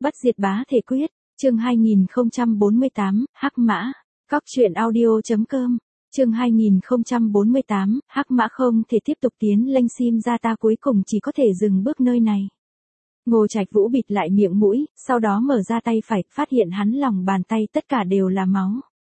Bất diệt bá thể quyết, chương 2048, Hắc Mã, Cóc truyện audio.com, chương 2048, Hắc Mã không thể tiếp tục tiến lên sim ra ta cuối cùng chỉ có thể dừng bước nơi này. Ngô Trạch Vũ bịt lại miệng mũi, sau đó mở ra tay phải, phát hiện hắn lòng bàn tay tất cả đều là máu.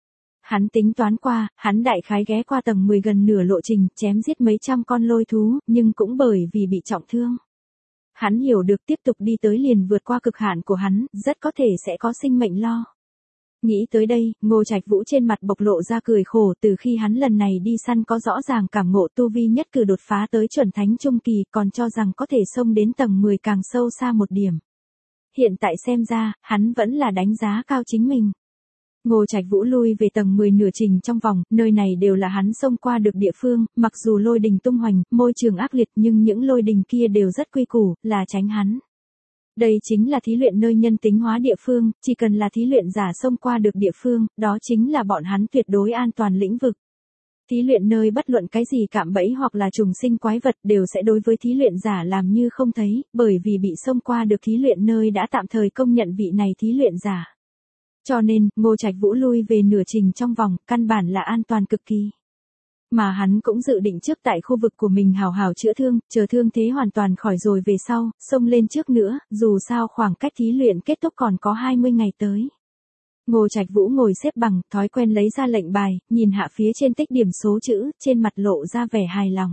Hắn tính toán qua, hắn đại khái ghé qua tầng 10 gần nửa lộ trình, chém giết mấy trăm con lôi thú, nhưng cũng bởi vì bị trọng thương. Hắn hiểu được tiếp tục đi tới liền vượt qua cực hạn của hắn, rất có thể sẽ có sinh mệnh lo. Nghĩ tới đây, Ngô Trạch Vũ trên mặt bộc lộ ra cười khổ, từ khi hắn lần này đi săn có rõ ràng cảm ngộ tu vi nhất cử đột phá tới chuẩn thánh trung kỳ, còn cho rằng có thể xông đến tầng 10 càng sâu xa một điểm. Hiện tại xem ra, hắn vẫn là đánh giá cao chính mình. Ngô Trạch Vũ lui về tầng 10 nửa trình trong vòng, nơi này đều là hắn xông qua được địa phương, mặc dù lôi đình tung hoành, môi trường ác liệt nhưng những lôi đình kia đều rất quy củ, là tránh hắn. Đây chính là thí luyện nơi nhân tính hóa địa phương, chỉ cần là thí luyện giả xông qua được địa phương, đó chính là bọn hắn tuyệt đối an toàn lĩnh vực. Thí luyện nơi bất luận cái gì cạm bẫy hoặc là trùng sinh quái vật đều sẽ đối với thí luyện giả làm như không thấy, bởi vì bị xông qua được thí luyện nơi đã tạm thời công nhận vị này thí luyện giả. Cho nên, Ngô Trạch Vũ lui về nửa trình trong vòng, căn bản là an toàn cực kỳ. Mà hắn cũng dự định trước tại khu vực của mình hào hào chữa thương, chờ thương thế hoàn toàn khỏi rồi về sau, xông lên trước nữa, dù sao khoảng cách thí luyện kết thúc còn có 20 ngày tới. Ngô Trạch Vũ ngồi xếp bằng, thói quen lấy ra lệnh bài, nhìn hạ phía trên tích điểm số chữ, trên mặt lộ ra vẻ hài lòng.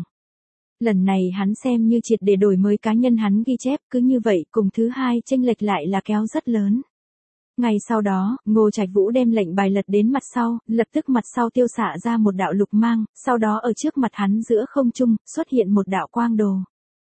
Lần này hắn xem như triệt để đổi mới cá nhân hắn ghi chép, cứ như vậy, cùng thứ hai chênh lệch lại là kéo rất lớn. Ngay sau đó, Ngô Trạch Vũ đem lệnh bài lật đến mặt sau, lập tức mặt sau tiêu xạ ra một đạo lục mang, sau đó ở trước mặt hắn giữa không trung, xuất hiện một đạo quang đồ.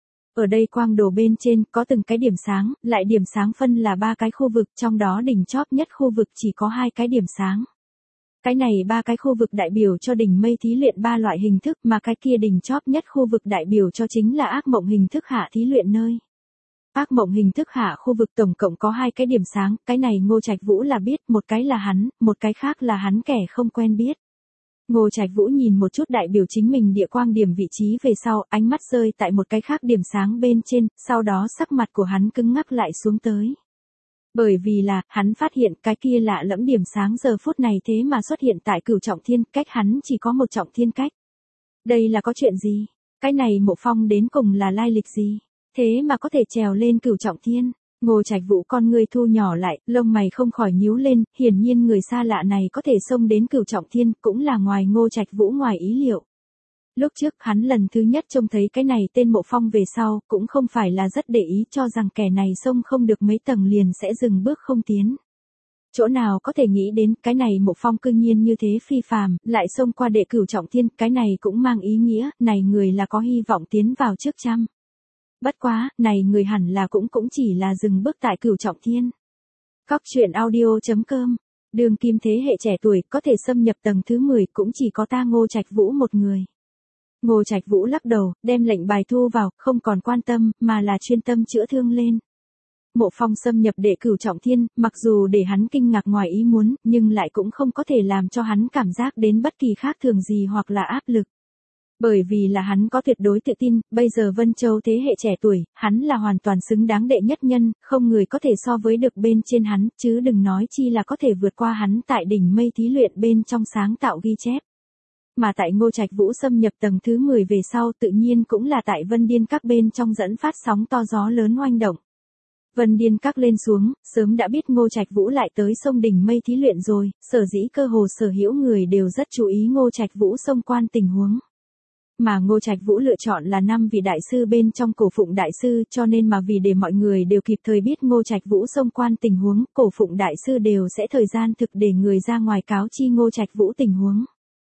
Ở đây quang đồ bên trên, có từng cái điểm sáng, lại điểm sáng phân là 3 cái khu vực, trong đó đỉnh chóp nhất khu vực chỉ có 2 cái điểm sáng. Cái này 3 cái khu vực đại biểu cho đỉnh mây thí luyện 3 loại hình thức, mà cái kia đỉnh chóp nhất khu vực đại biểu cho chính là ác mộng hình thức hạ thí luyện nơi. Ác mộng hình thức hạ khu vực tổng cộng có 2 cái điểm sáng, cái này Ngô Trạch Vũ là biết, một cái là hắn, một cái khác là hắn kẻ không quen biết. Ngô Trạch Vũ nhìn một chút đại biểu chính mình địa quang điểm vị trí về sau, ánh mắt rơi tại một cái khác điểm sáng bên trên, sau đó sắc mặt của hắn cứng ngắc lại xuống tới. Bởi vì là, hắn phát hiện cái kia lạ lẫm điểm sáng giờ phút này thế mà xuất hiện tại Cửu Trọng Thiên, cách hắn chỉ có một trọng thiên cách. Đây là có chuyện gì? Cái này Mộ Phong đến cùng là lai lịch gì? Thế mà có thể trèo lên Cửu Trọng Thiên. Ngô Trạch Vũ con người thu nhỏ lại, lông mày không khỏi nhíu lên, hiển nhiên người xa lạ này có thể xông đến Cửu Trọng Thiên, cũng là ngoài Ngô Trạch Vũ ngoài ý liệu. Lúc trước hắn lần thứ nhất trông thấy cái này tên Mộ Phong về sau, cũng không phải là rất để ý, cho rằng kẻ này xông không được mấy tầng liền sẽ dừng bước không tiến. Chỗ nào có thể nghĩ đến, cái này Mộ Phong cư nhiên như thế phi phàm, lại xông qua đệ Cửu Trọng Thiên, cái này cũng mang ý nghĩa, này người là có hy vọng tiến vào trước trăm. Bất quá, này người hẳn là cũng chỉ là dừng bước tại Cửu Trọng Thiên. Cóc truyện audio.com, đường kim thế hệ trẻ tuổi có thể xâm nhập tầng thứ 10 cũng chỉ có ta Ngô Trạch Vũ một người. Ngô Trạch Vũ lắc đầu, đem lệnh bài thu vào, không còn quan tâm, mà là chuyên tâm chữa thương lên. Mộ Phong xâm nhập đệ Cửu Trọng Thiên, mặc dù để hắn kinh ngạc ngoài ý muốn, nhưng lại cũng không có thể làm cho hắn cảm giác đến bất kỳ khác thường gì hoặc là áp lực. Bởi vì là hắn có tuyệt đối tự tin, bây giờ Vân Châu thế hệ trẻ tuổi, hắn là hoàn toàn xứng đáng đệ nhất nhân, không người có thể so với được bên trên hắn, chứ đừng nói chi là có thể vượt qua hắn tại đỉnh mây thí luyện bên trong sáng tạo ghi chép. Mà tại Ngô Trạch Vũ xâm nhập tầng thứ 10 về sau tự nhiên cũng là tại Vân Điên Các bên trong dẫn phát sóng to gió lớn oanh động. Vân Điên Các lên xuống, sớm đã biết Ngô Trạch Vũ lại tới sông đỉnh mây thí luyện rồi, sở dĩ cơ hồ sở hữu người đều rất chú ý Ngô Trạch Vũ xông quan tình huống. Mà Ngô Trạch Vũ lựa chọn là 5 vị đại sư bên trong Cổ Phụng đại sư, cho nên mà vì để mọi người đều kịp thời biết Ngô Trạch Vũ xông quan tình huống, Cổ Phụng đại sư đều sẽ thời gian thực để người ra ngoài cáo chi Ngô Trạch Vũ tình huống.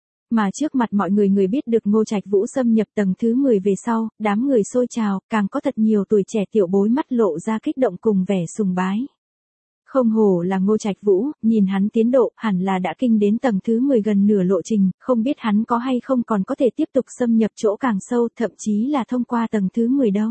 Mà trước mặt mọi người biết được Ngô Trạch Vũ xâm nhập tầng thứ 10 về sau, đám người xôi trào, càng có thật nhiều tuổi trẻ tiểu bối mắt lộ ra kích động cùng vẻ sùng bái. Không hổ là Ngô Trạch Vũ, nhìn hắn tiến độ, hẳn là đã kinh đến tầng thứ 10 gần nửa lộ trình, không biết hắn có hay không còn có thể tiếp tục xâm nhập chỗ càng sâu, thậm chí là thông qua tầng thứ 10 đâu.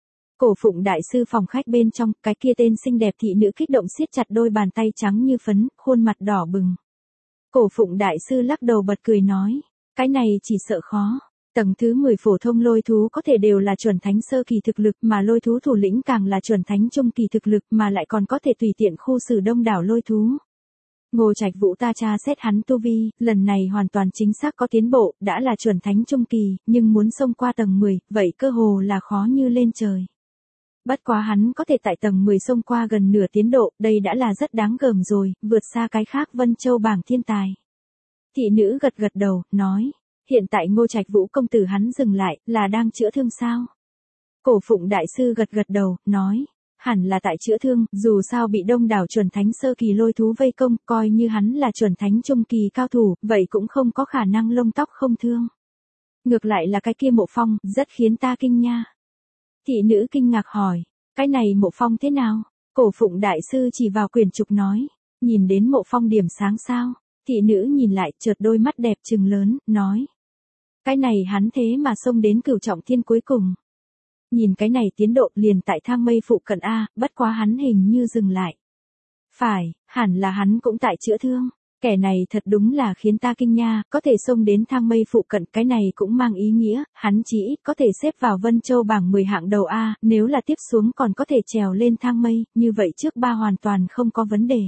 Cổ Phụng đại sư phòng khách bên trong, cái kia tên xinh đẹp thị nữ kích động siết chặt đôi bàn tay trắng như phấn, khuôn mặt đỏ bừng. Cổ Phụng đại sư lắc đầu bật cười nói, cái này chỉ sợ khó. Tầng thứ 10 phổ thông lôi thú có thể đều là chuẩn thánh sơ kỳ thực lực, mà lôi thú thủ lĩnh càng là chuẩn thánh trung kỳ thực lực, mà lại còn có thể tùy tiện khu xử đông đảo lôi thú. Ngô Trạch Vũ ta tra xét hắn tu vi, lần này hoàn toàn chính xác có tiến bộ, đã là chuẩn thánh trung kỳ, nhưng muốn xông qua tầng 10, vậy cơ hồ là khó như lên trời. Bất quá hắn có thể tại tầng 10 xông qua gần nửa tiến độ, đây đã là rất đáng gờm rồi, vượt xa cái khác Vân Châu bảng thiên tài. Thị nữ gật gật đầu, nói, hiện tại Ngô Trạch Vũ công tử hắn dừng lại, là đang chữa thương sao? Cổ Phụng đại sư gật gật đầu, nói, hẳn là tại chữa thương, dù sao bị đông đảo chuẩn thánh sơ kỳ lôi thú vây công, coi như hắn là chuẩn thánh trung kỳ cao thủ, vậy cũng không có khả năng lông tóc không thương. Ngược lại là cái kia Mộ Phong, rất khiến ta kinh nha. Thị nữ kinh ngạc hỏi, cái này Mộ Phong thế nào? Cổ Phụng đại sư chỉ vào quyển trục nói, nhìn đến Mộ Phong điểm sáng sao? Thị nữ nhìn lại, chợt đôi mắt đẹp trừng lớn, nói, cái này hắn thế mà xông đến cửu trọng thiên cuối cùng. Nhìn cái này tiến độ liền tại thang mây phụ cận A, bất quá hắn hình như dừng lại. Phải, hẳn là hắn cũng tại chữa thương. Kẻ này thật đúng là khiến ta kinh nha, có thể xông đến thang mây phụ cận, cái này cũng mang ý nghĩa, hắn chỉ ít có thể xếp vào Vân Châu bảng 10 hạng đầu A, nếu là tiếp xuống còn có thể trèo lên thang mây, như vậy trước ba hoàn toàn không có vấn đề.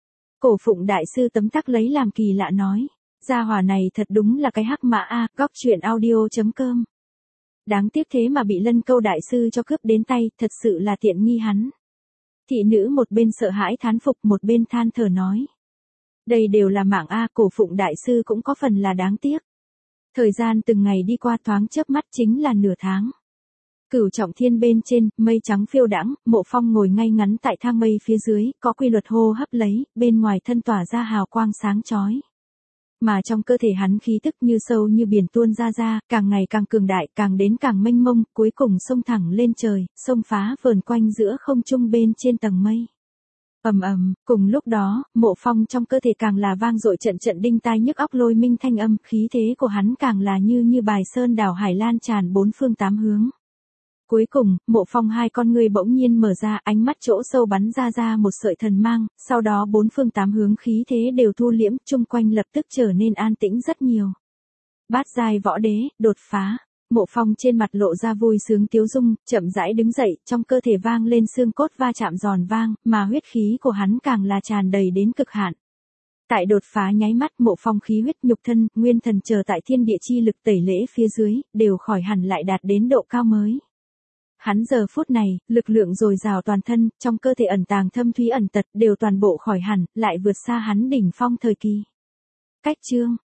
Cổ Phụng đại sư tấm tắc lấy làm kỳ lạ nói, gia hỏa này thật đúng là cái hắc mã A, góc truyện audio.com. Đáng tiếc thế mà bị Lân Câu đại sư cho cướp đến tay, thật sự là tiện nghi hắn. Thị nữ một bên sợ hãi thán phục, một bên than thở nói. Đây đều là mạng A, Cổ Phụng đại sư cũng có phần là đáng tiếc. Thời gian từng ngày đi qua thoáng chớp mắt chính là nửa tháng. Cửu trọng thiên bên trên, mây trắng phiêu đãng, Mộ Phong ngồi ngay ngắn tại thang mây phía dưới, có quy luật hô hấp lấy, bên ngoài thân tỏa ra hào quang sáng chói. Mà trong cơ thể hắn khí tức như sâu như biển tuôn ra, càng ngày càng cường đại, càng đến càng mênh mông, cuối cùng xông thẳng lên trời, xông phá vờn quanh giữa không trung bên trên tầng mây. Ầm ầm, cùng lúc đó, Mộ Phong trong cơ thể càng là vang dội trận trận đinh tai nhức óc lôi minh thanh âm, khí thế của hắn càng là như bài sơn đảo hải lan tràn bốn phương tám hướng. Cuối cùng, Mộ Phong hai con ngươi bỗng nhiên mở ra, ánh mắt chỗ sâu bắn ra một sợi thần mang, sau đó bốn phương tám hướng khí thế đều thu liễm, chung quanh lập tức trở nên an tĩnh rất nhiều. Bát giai võ đế, đột phá. Mộ Phong trên mặt lộ ra vui sướng tiếu dung, chậm rãi đứng dậy, trong cơ thể vang lên xương cốt va chạm giòn vang, mà huyết khí của hắn càng là tràn đầy đến cực hạn. Tại đột phá nháy mắt, Mộ Phong khí huyết nhục thân, nguyên thần chờ tại thiên địa chi lực tẩy lễ phía dưới, đều khỏi hẳn lại đạt đến độ cao mới. Hắn giờ phút này, lực lượng dồi dào toàn thân, trong cơ thể ẩn tàng thâm thúy ẩn tật đều toàn bộ khỏi hẳn, lại vượt xa hắn đỉnh phong thời kỳ. Cách chương